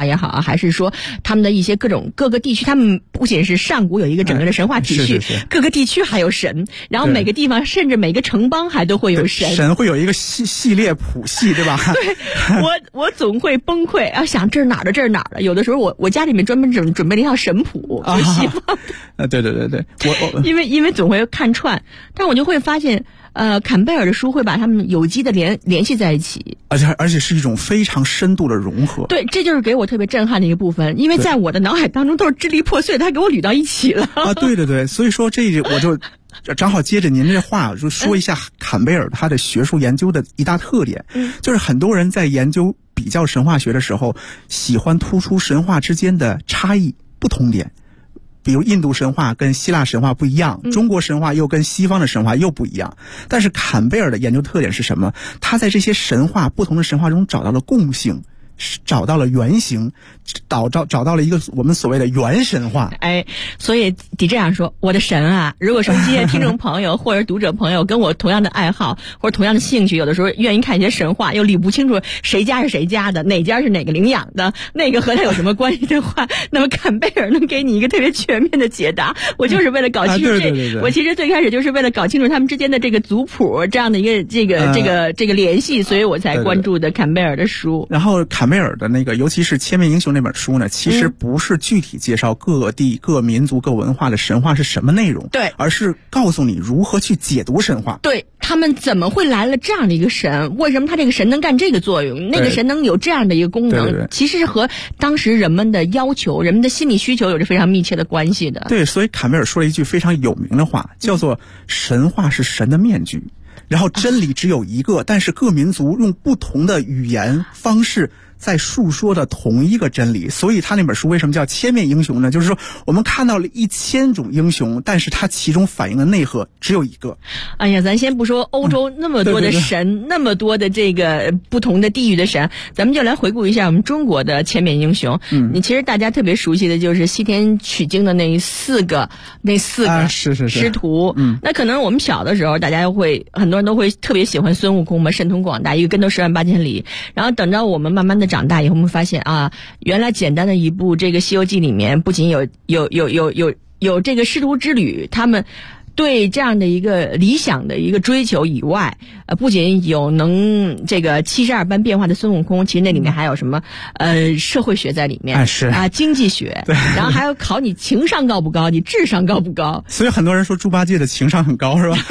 话也好啊，还是说他们的一些各个地区，他们不仅是上古有一个整个的神话体系，各个地区还有神，然后每个地方甚至每个城邦还都会有神， 神会有一个系列谱系，对吧？ 对，我总会崩溃啊，想这是哪儿的，这是哪儿的。有的时候我家里面专门准备了一套神谱，西方对，我因为总会看串，但我就会发现。坎贝尔的书会把他们有机的联系在一起， 而且是一种非常深度的融合。 对，这就是给我特别震撼的一个部分，因为在我的脑海当中都是支离破碎的，他给我捋到一起了。 对，所以说我就正好接着您这话，就说一下坎贝尔他的学术研究的一大特点，就是很多人在研究比较神话学的时候，喜欢突出神话之间的差异不同点。比如印度神话跟希腊神话不一样，中国神话又跟西方的神话又不一样。但是坎贝尔的研究特点是什么？他在这些不同的神话中找到了共性，找到了原型，找到了一个我们所谓的原神话。 所以得这样说，我的神啊，如果说这些听众朋友或者读者朋友跟我同样的爱好或者同样的兴趣，有的时候愿意看一些神话，又理不清楚谁家是谁家的，哪家是哪个领养的，那个和他有什么关系的话，那么坎贝尔能给你一个特别全面的解答。我就是为了搞清楚对， 我其实最开始就是为了搞清楚他们之间的这个族谱这样的一个这个联系，所以我才关注的坎贝尔的书。 然后坎贝尔的那个尤其是《千面英雄》那本书呢，其实不是具体介绍各地各民族各文化的神话是什么内容， 对， 而是告诉你如何去解读神话。 对，他们怎么会来了这样的一个神？为什么他这个神能干这个作用？那个神能有这样的一个功能？ 对， 其实是和当时人们的要求、人们的心理需求有着非常密切的关系的。 对，所以坎贝尔说了一句非常有名的话，叫做“神话是神的面具”。然后真理只有一个，但是各民族用不同的语言方式在述说的同一个真理。所以他那本书为什么叫千面英雄呢？就是说我们看到了1000种英雄，但是它其中反映的内核只有一个。 哎呀，咱先不说欧洲那么多的神，那么多的这个不同的地域的神，咱们就来回顾一下我们中国的千面英雄。你其实大家特别熟悉的就是西天取经的那四个师徒。那可能我们小的时候，大家很多人都会特别喜欢孙悟空嘛，神通广大，一个跟头10万8千里。然后等到我们慢慢的长大以后，我们发现啊，原来简单的一部这个《西游记》里面，不仅有这个师徒之旅，他们对这样的一个理想的一个追求以外，不仅有能这个72般变化的孙悟空，其实那里面还有什么社会学在里面，经济学，然后还有考你情商高不高，你智商高不高。 所以很多人说猪八戒的情商很高，是吧？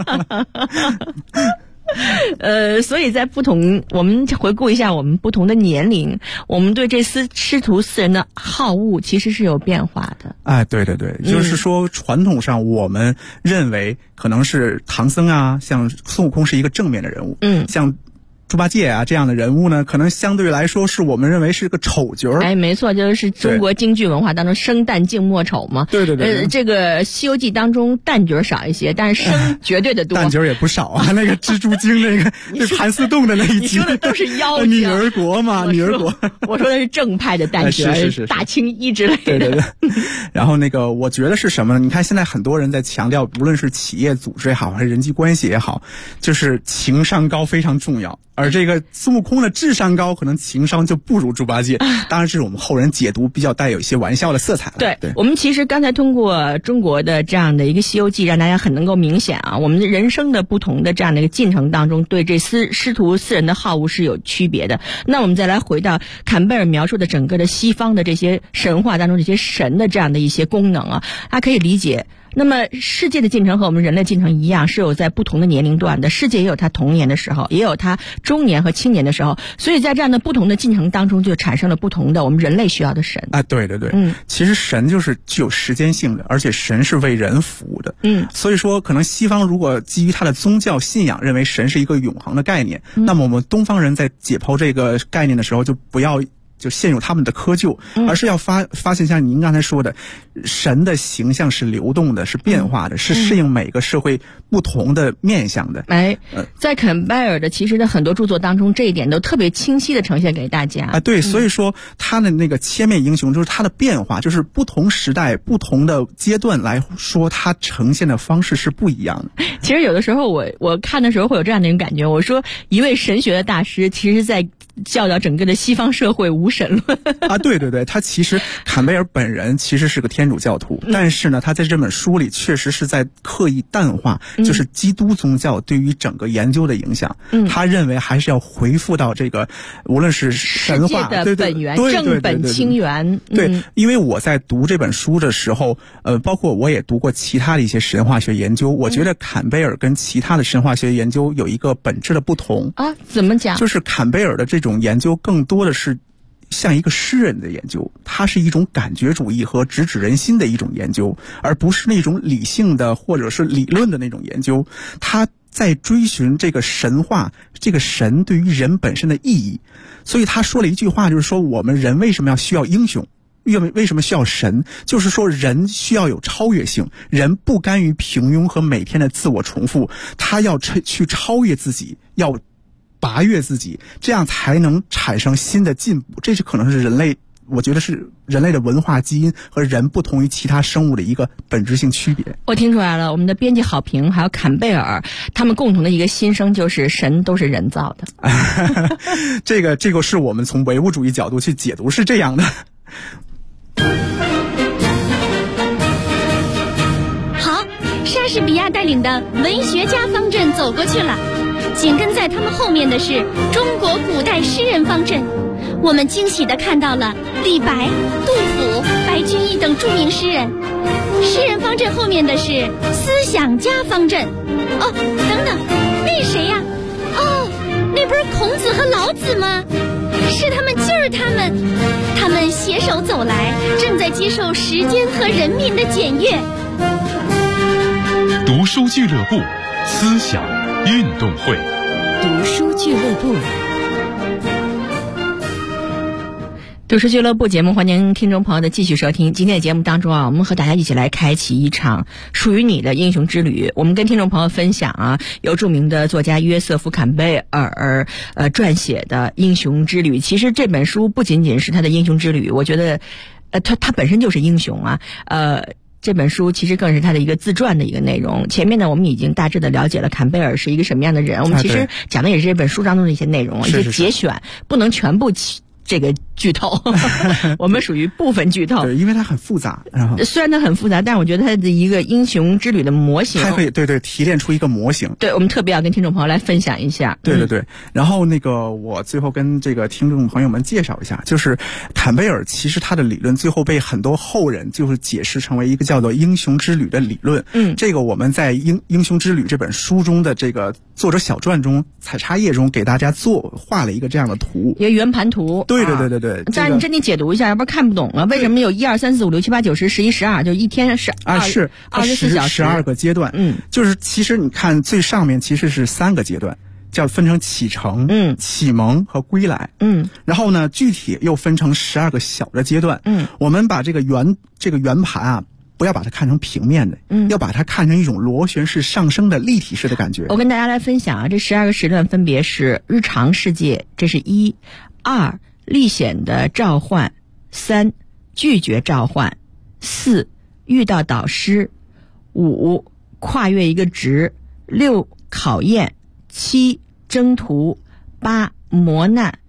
所以在我们回顾一下我们不同的年龄，我们对这师徒4人的好恶其实是有变化的。 对，就是说传统上我们认为可能是唐僧啊，像孙悟空是一个正面的人物，像猪八戒啊这样的人物呢，可能相对来说是我们认为是个丑角。 没错，就是中国京剧文化当中生旦净末丑嘛。 对。 这个《西游记》当中旦角少一些，但是生绝对的多。 旦角也不少啊，那个蜘蛛精那个盘丝洞的那一集， 你说的都是妖女儿国嘛，女儿国。 我说的是正派的旦角， 是大青衣之类的。 对。然后那个我觉得是什么呢？你看现在很多人在强调，无论是企业组织也好，还是人际关系也好，就是情商高非常重要。而这个孙悟空的智商高，可能情商就不如猪八戒。当然，这是我们后人解读比较带有一些玩笑的色彩了。 对，我们其实刚才通过中国的这样的一个《西游记》，让大家很能够明显啊，我们的人生的不同的这样的一个进程当中，对这师徒4人的好恶是有区别的。那我们再来回到坎贝尔描述的整个的西方的这些神话当中，这些神的这样的一些功能啊，它可以理解。那么世界的进程和我们人类进程一样，是有在不同的年龄段的。世界也有它童年的时候，也有它中年和青年的时候，所以在这样的不同的进程当中，就产生了不同的我们人类需要的神。 对，其实神就是具有时间性的，而且神是为人服务的。所以说可能西方如果基于他的宗教信仰认为神是一个永恒的概念，那么我们东方人在解剖这个概念的时候，就不要就陷入他们的窠臼，而是要发现像您刚才说的，神的形象是流动的，是变化的，是适应每个社会不同的面向的。 在坎贝尔的其实的很多著作当中，这一点都特别清晰的呈现给大家。 对，所以说他的那个千面英雄就是他的变化，就是不同时代不同的阶段来说，他呈现的方式是不一样的。 其实有的时候我看的时候会有这样的一种感觉，我说一位神学的大师，其实在教导整个的西方社会无神论啊，对对对，他其实坎贝尔本人其实是个天主教徒，但是呢，他在这本书里确实是在刻意淡化，就是基督宗教对于整个研究的影响。他认为还是要回复到这个，无论是神话的本源，正本清源。 对，因为我在读这本书的时候，包括我也读过其他的一些神话学研究，我觉得坎贝尔跟其他的神话学研究有一个本质的不同啊。怎么讲？ 就是坎贝尔的这种研究更多的是像一个诗人的研究，它是一种感觉主义和直指人心的一种研究，而不是那种理性的或者是理论的那种研究。他在追寻这个神话，这个神对于人本身的意义。所以他说了一句话，就是说我们人为什么要需要英雄，为什么需要神，就是说人需要有超越性，人不甘于平庸和每天的自我重复，他要去超越自己，要拔越自己，这样才能产生新的进步。这是可能是人类，我觉得是人类的文化基因和人不同于其他生物的一个本质性区别。 我听出来了，我们的编辑郝平还有坎贝尔，他们共同的一个心声就是神都是人造的。 这个是我们从唯物主义角度去解读是这样的。 好，莎士比亚带领的文学家方阵走过去了，紧跟在他们后面的是中国古代诗人方阵。我们惊喜地看到了李白、杜甫、白居易等著名诗人。诗人方阵后面的是思想家方阵。哦，等等，那谁呀？哦，那不是孔子和老子吗？是他们，就是他们携手走来，正在接受时间和人民的检阅。 读书俱乐部，思想运动会。 读书俱乐部。 读书俱乐部节目，欢迎听众朋友的继续收听。今天的节目当中啊，我们和大家一起来开启一场属于你的英雄之旅。我们跟听众朋友分享啊，由著名的作家约瑟夫·坎贝尔撰写的《英雄之旅》。其实这本书不仅仅是他的英雄之旅，我觉得他本身就是英雄啊。这本书其实更是他的一个自传的一个内容。前面呢，我们已经大致的了解了坎贝尔是一个什么样的人，我们其实讲的也是这本书当中的一些内容，一些节选，不能全部这个剧透我们属于部分剧透。 对，因为它很复杂，然后虽然它很复杂，但是我觉得它的一个英雄之旅的模型， 它可以对提炼出一个模型。 对，我们特别要跟听众朋友来分享一下。 对，然后我最后跟这个听众朋友们介绍一下，就是坎贝尔其实他的理论最后被很多后人就是解释成为一个叫做英雄之旅的理论。这个我们在英雄之旅这本书中的这个作者小传中采插页中给大家画了一个这样的图， 一个圆盘图。 对。 但是你真得解读一下，要不然看不懂了。为什么有1、2、3、4、5、6、7、8、9、10、11、12，就一天是24小时 ，12个阶段。就是其实你看最上面其实是3个阶段，叫分成启程、启蒙和归来。然后呢，具体又分成12个小的阶段。我们把这个圆盘啊，不要把它看成平面的，要把它看成一种螺旋式上升的立体式的感觉。 我跟大家来分享啊，这12个时段分别是日常世界，这是1；2历险的召唤；3拒绝召唤；4遇到导师；5跨越一个值；6考验；7征途；8磨难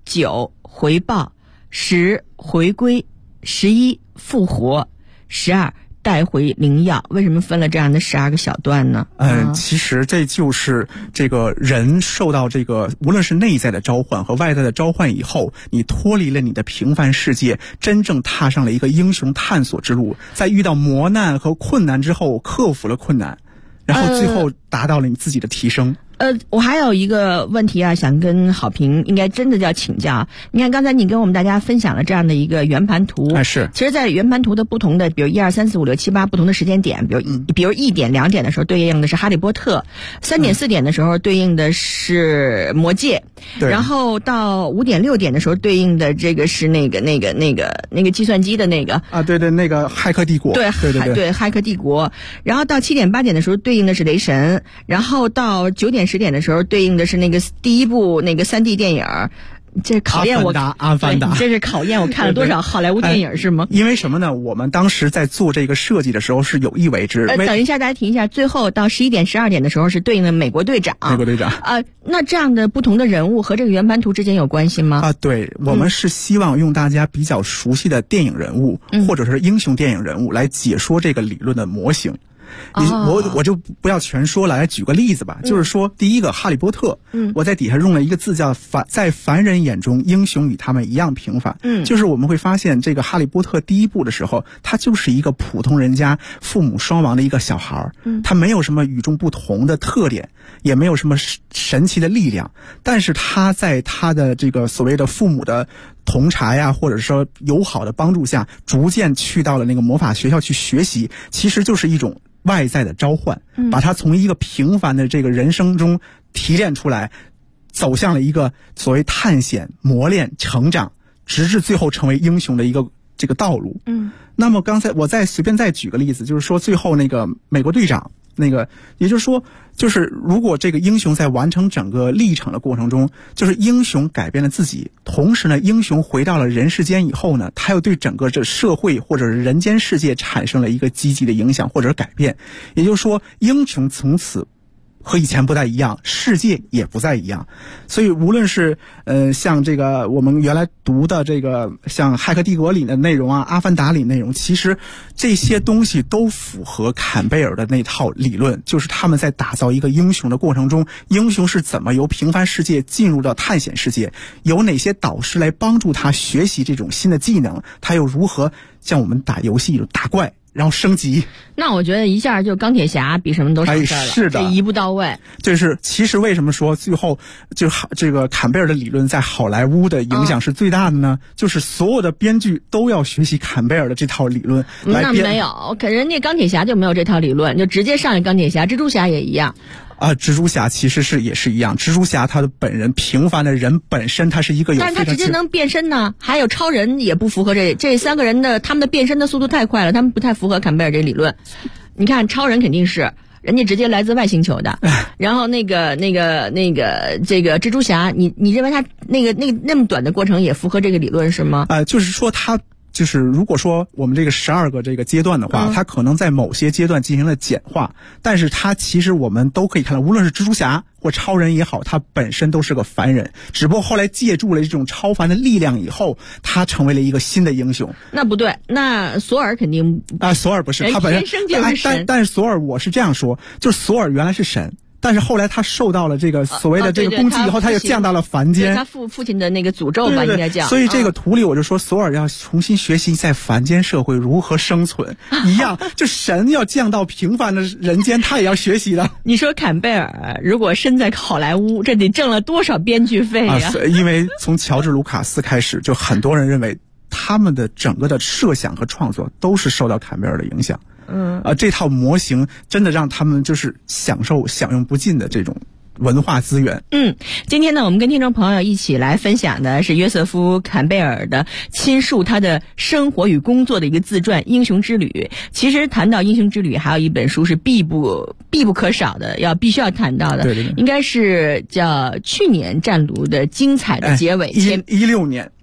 ；9回报；10回归；11复活；12带回灵药。为什么分了这样的12个小段呢？ 其实这就是这个人受到这个无论是内在的召唤和外在的召唤以后，你脱离了你的平凡世界，真正踏上了一个英雄探索之路，在遇到磨难和困难之后克服了困难，然后最后达到了你自己的提升。 我还有一个问题啊，想跟郝平应该真的要请教。你看刚才你跟我们大家分享了这样的一个圆盘图， 是。 其实在圆盘图的不同的，比如1、2、3、4、5、6、7、8不同的时间点，比如1点、2点的时候对应的是哈利波特，3点、4点的时候对应的是魔戒，然后到5点、6点的时候对应的这个是那个计算机的那个啊，对，那个骇客帝国，对， 骇客帝国。然后到7点、8点的时候对应的是雷神，然后到9点、10点的时候对应的是那个第一部那个3D 电影这考验我阿凡达， 这是考验我看了多少好莱坞电影是吗？ 因为什么呢？我们当时在做这个设计的时候是有意为之。 等一下，大家停一下，最后到11点、12点的时候是对应的美国队长。那这样的不同的人物和这个圆盘图之间有关系吗？ 对，我们是希望用大家比较熟悉的电影人物，或者是英雄电影人物来解说这个理论的模型。我就不要全说了，来举个例子吧。就是说，第一个哈利波特，我在底下用了一个字叫在凡人眼中，英雄与他们一样平凡。就是我们会发现，这个哈利波特第一部的时候，他就是一个普通人家父母双亡的一个小孩，他没有什么与众不同的特点，也没有什么神奇的力量，但是他在他的这个所谓的父母的同茶呀，或者说友好的帮助下，逐渐去到了那个魔法学校去学习，其实就是一种外在的召唤，把他从一个平凡的这个人生中提炼出来，走向了一个所谓探险、磨练、成长，直至最后成为英雄的一个这个道路。那么刚才我再随便再举个例子，就是说最后那个美国队长。也就是说，就是如果这个英雄在完成整个历程的过程中，就是英雄改变了自己，同时呢，英雄回到了人世间以后呢，他又对整个这社会或者是人间世界产生了一个积极的影响或者改变。也就是说，英雄从此和以前不再一样，世界也不再一样。所以无论是像这个我们原来读的这个像《骇客帝国》里的内容啊，《阿凡达》里内容，其实这些东西都符合坎贝尔的那套理论，就是他们在打造一个英雄的过程中，英雄是怎么由平凡世界进入到探险世界，有哪些导师来帮助他学习这种新的技能，他又如何像我们打游戏打怪然后升级。 那我觉得一下就钢铁侠比什么都省事了， 是的， 这一步到位。 就是其实为什么说最后就这个坎贝尔的理论在好莱坞的影响是最大的呢？就是所有的编剧都要学习坎贝尔的这套理论来编。 那没有，可人家钢铁侠就没有这套理论，就直接上来钢铁侠，蜘蛛侠也一样。 蜘蛛侠其实也是一样，蜘蛛侠他的本人平凡的人本身他是一个有， 但是他直接能变身呢。还有超人也不符合这三个人的，他们的变身的速度太快了，他们不太符合坎贝尔这理论。你看超人肯定是人家直接来自外星球的，然后这个蜘蛛侠，你认为他那么短的过程也符合这个理论是吗？ 就是说他。就是如果说我们这个12个这个阶段的话，它可能在某些阶段进行了简化，但是它其实我们都可以看到，无论是蜘蛛侠或超人也好，他本身都是个凡人，只不过后来借助了这种超凡的力量以后，他成为了一个新的英雄。 那不对，那索尔肯定索尔不是，他本身天生就是神。 但是索尔我是这样说，就是索尔原来是神。但是后来他受到了这个所谓的这个攻击以后，他又降到了凡间。 他父亲的那个诅咒吧，应该叫。 所以这个图里我就说，索尔要重新学习在凡间社会如何生存一样，就神要降到平凡的人间，他也要学习的。 你说坎贝尔如果身在好莱坞，这得挣了多少编剧费呀？ 因为从乔治·卢卡斯开始，就很多人认为他们的整个的设想和创作都是受到坎贝尔的影响。这套模型真的让他们就是享用不尽的这种文化资源。 今天呢，我们跟听众朋友一起来分享的是约瑟夫·坎贝尔的亲述他的生活与工作的一个自传《英雄之旅》。其实谈到英雄之旅，还有一本书是必不可少的，必须要谈到的， 对， 应该是叫去年战卢的精彩的结尾。 16年。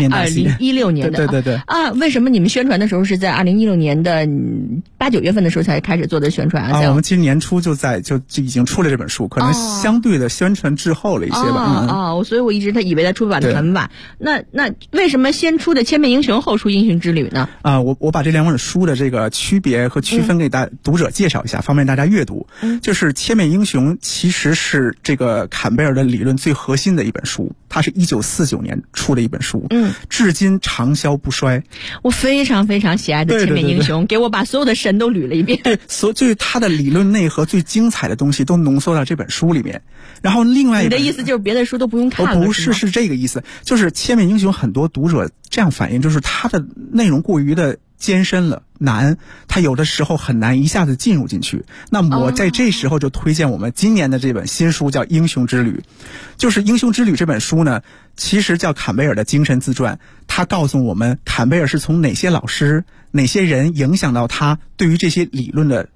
2016年的， 对为什么你们宣传的时候是在2016年的8、9月份的时候才开始做的宣传啊？ 我们今年初就已经出了这本书，可能相对的宣传滞后了一些吧。 所以我一直以为它出版的很晚。那为什么先出的《千面英雄》后出《英雄之旅》呢？ 我把这两本书的这个区别和区分给读者介绍一下，方便大家阅读。就是《千面英雄》其实是这个坎贝尔的理论最核心的一本书，它是1949年出的一本书。至今长销不衰。我非常非常喜爱的千面英雄，给我把所有的神都捋了一遍。 对，就是他的理论内核最精彩的东西都浓缩到这本书里面。然后另外一本， 你的意思就是别的书都不用看了？ 不是，是这个意思。就是千面英雄很多读者这样反映，就是它的内容过于的艰深了，难，它有的时候很难一下子进入进去。那么我在这时候就推荐我们今年的这本新书，叫《英雄之旅》。就是《英雄之旅》这本书呢，其实叫坎贝尔的精神自传。他告诉我们，坎贝尔是从哪些老师、哪些人影响到他对于这些理论的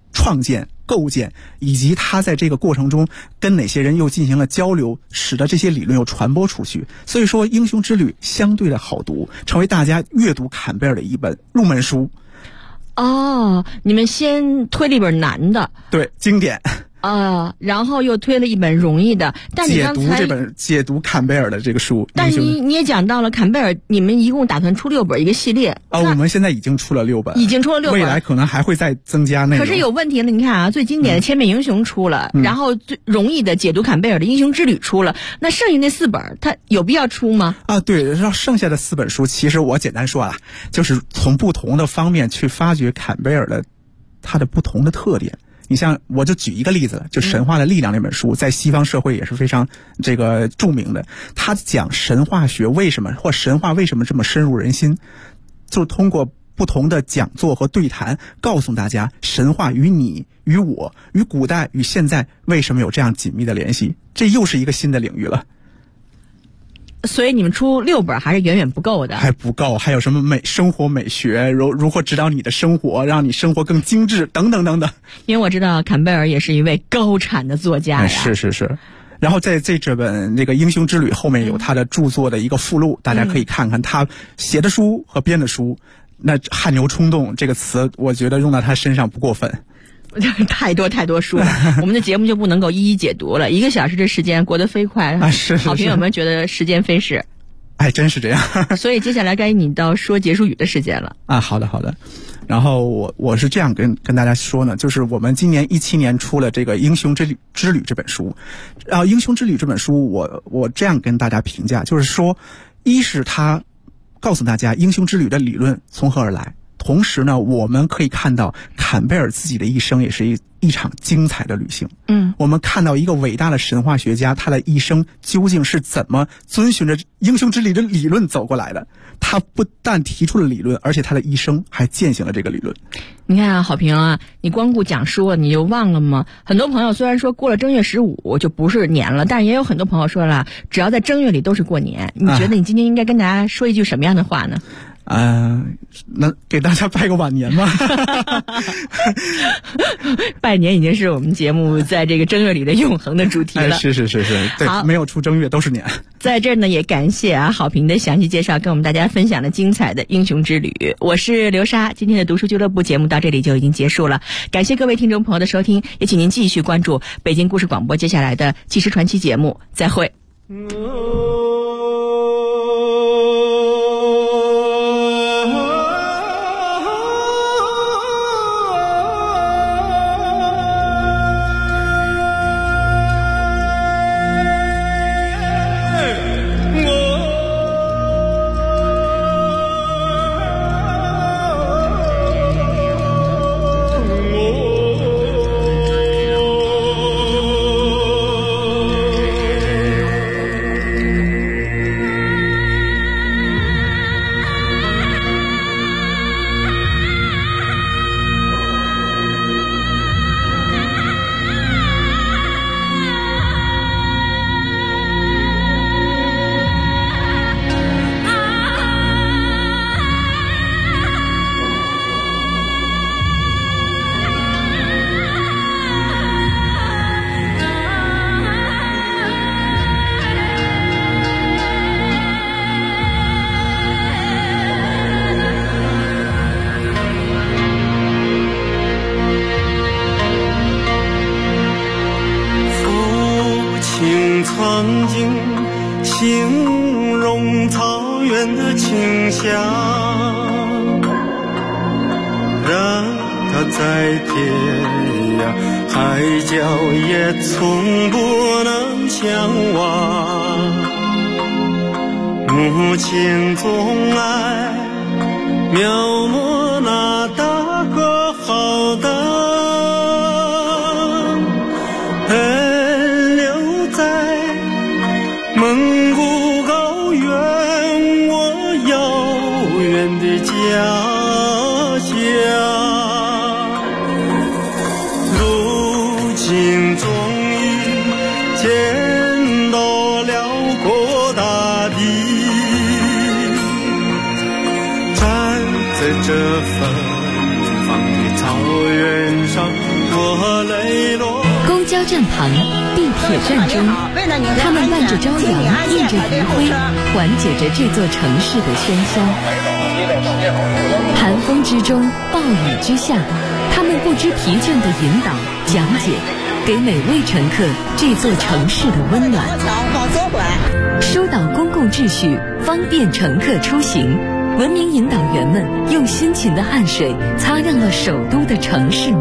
创建、构建，以及他在这个过程中跟哪些人又进行了交流，使得这些理论又传播出去。所以说，《英雄之旅》相对的好读，成为大家阅读坎贝尔的一本入门书。 哦，你们先推了一本难的， 对，经典。 然后又推了一本容易的，但你刚才解读坎贝尔的这个书， 但你也讲到了坎贝尔，你们一共打算出6本一个系列我们现在已经出了6本，未来可能还会再增加内容。 可是有问题了，你看啊，最经典的《千面英雄》出了，然后最容易的解读坎贝尔的《英雄之旅》出了，那剩下那4本它有必要出吗？ 对，剩下的4本书，其实我简单说就是从不同的方面去发掘坎贝尔的它的不同的特点。你像，我就举一个例子，就《神话的力量》那本书，在西方社会也是非常这个著名的。他讲神话学为什么，或神话为什么这么深入人心，就通过不同的讲座和对谈，告诉大家神话与你、与我、与古代、与现在为什么有这样紧密的联系。这又是一个新的领域了。 所以你们出6本还是远远不够的， 还不够，还有什么生活美学，如何指导你的生活，让你生活更精致，等等等等。 因为我知道坎贝尔也是一位高产的作家呀。 是。然后在这本那个《英雄之旅》后面有他的著作的一个附录，大家可以看看他写的书和编的书。那汗牛充栋这个词，我觉得用到他身上不过分。 太多书了，我们的节目就不能够一一解读了。1个小时的时间过得飞快， 是。 好朋友们觉得时间飞逝， 真是这样。所以接下来该你到说结束语的时间了。 好的。然后我是这样跟大家说呢，就是我们今年17年出了这个《英雄之旅》这本书。《英雄之旅》这本书，我这样跟大家评价，就是说，一是他告诉大家英雄之旅的理论从何而来。同时呢，我们可以看到坎贝尔自己的一生也是一场精彩的旅行。我们看到一个伟大的神话学家，他的一生究竟是怎么遵循着英雄之旅的理论走过来的。他不但提出了理论，而且他的一生还践行了这个理论。 你看好评啊，你光顾讲书了，你就忘了吗？很多朋友虽然说过了正月15就不是年了，但也有很多朋友说了，只要在正月里都是过年。你觉得你今天应该跟大家说一句什么样的话呢？ 那给大家拜个晚年吧。 拜年已经是我们节目在这个正月里的永恒的主题了。 是，对，没有出正月都是年。 在这儿呢，也感谢好评的详细介绍，跟我们大家分享了精彩的英雄之旅。我是刘莎，今天的读书俱乐部节目到这里就已经结束了，感谢各位听众朋友的收听，也请您继续关注北京故事广播接下来的纪实传奇节目，再会。 曾经形容草原的清香，让它在天涯海角也从不能相忘。母亲总爱描摹那大河浩荡，蒙古高原，我遥远的家乡。如今终于见到辽阔大地，站在这芬芳的草原上， 我泪落。 公交站旁、地铁站中，他们伴着朝阳，映着余晖，缓解着这座城市的喧嚣。寒风之中，暴雨之下，他们不知疲倦地引导、讲解，给每位乘客这座城市的温暖。疏导公共秩序，方便乘客出行。文明引导员们用辛勤的汗水擦亮了首都的城市